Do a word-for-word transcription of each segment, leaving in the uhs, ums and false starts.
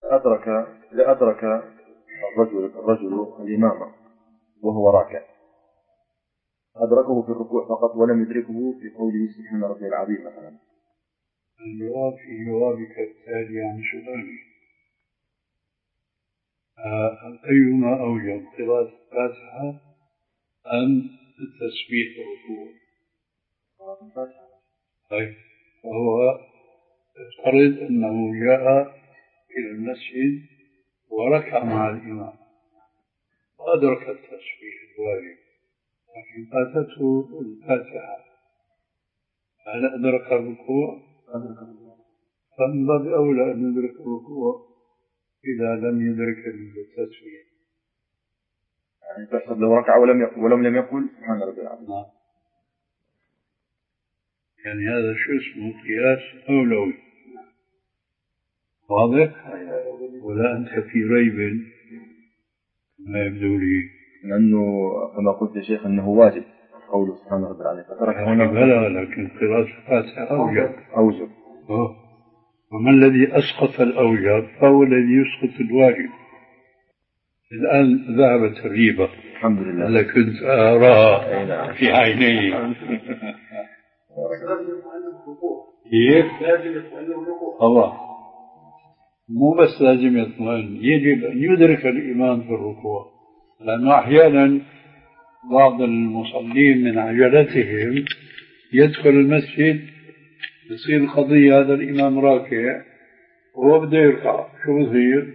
أدرك لأدرك الرجل الرجل الإمام وهو راكع، أدركه في الركوع فقط ولم يدركه في قوله سبحان ربي العظيم مثلا. الجواب في جوابك التالي عن سؤالي: أيما أوجب قراءة الفاتحة أم التسبيح الركوع؟ طيب، فهو افترض أنه جاء إلى المسجد وركع مع الإمام وأدرك التسبيح الواجب، لكن فاتته الفاتحة، هل أدرك الركوع؟ فمن باب أولى أن يدرك الركوع إذا لم يدرك التسبيح. يعني تحسب لو ركع ولم يقل ولم لم يقل سبحان ربي العظيم. يعني هذا شو اسمه قياس أولوي، واضح؟ ولا أنت في ريب ما يبدو لي؟ لأنه كما قلت يا شيخ أنه واجب قوله سبحان ربي العظيم، فترك هنا بلى، لكن قراءة الفاتحة أوجب. أوجب. أوه. وما الذي أسقط الأوجب فهو الذي يسقط الواجب. الآن ذهبت الريبة الحمد لله. أنا كنت أراها في عيني. كيف؟ الله، مو بس لازم يطمئن، يجب أن يدرك الإمام في الركوع، لأنه أحيانا بعض المصلين من عجلتهم يدخل المسجد يصير القضية هذا الإمام راكع وهو بده يركع، شو بصير؟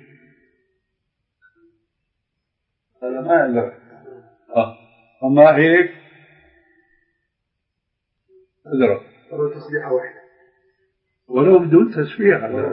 هذا ما يعرف. آه. أما هيك أدرك ولو تسبيحة واحدة، ولو بدون تسبيح.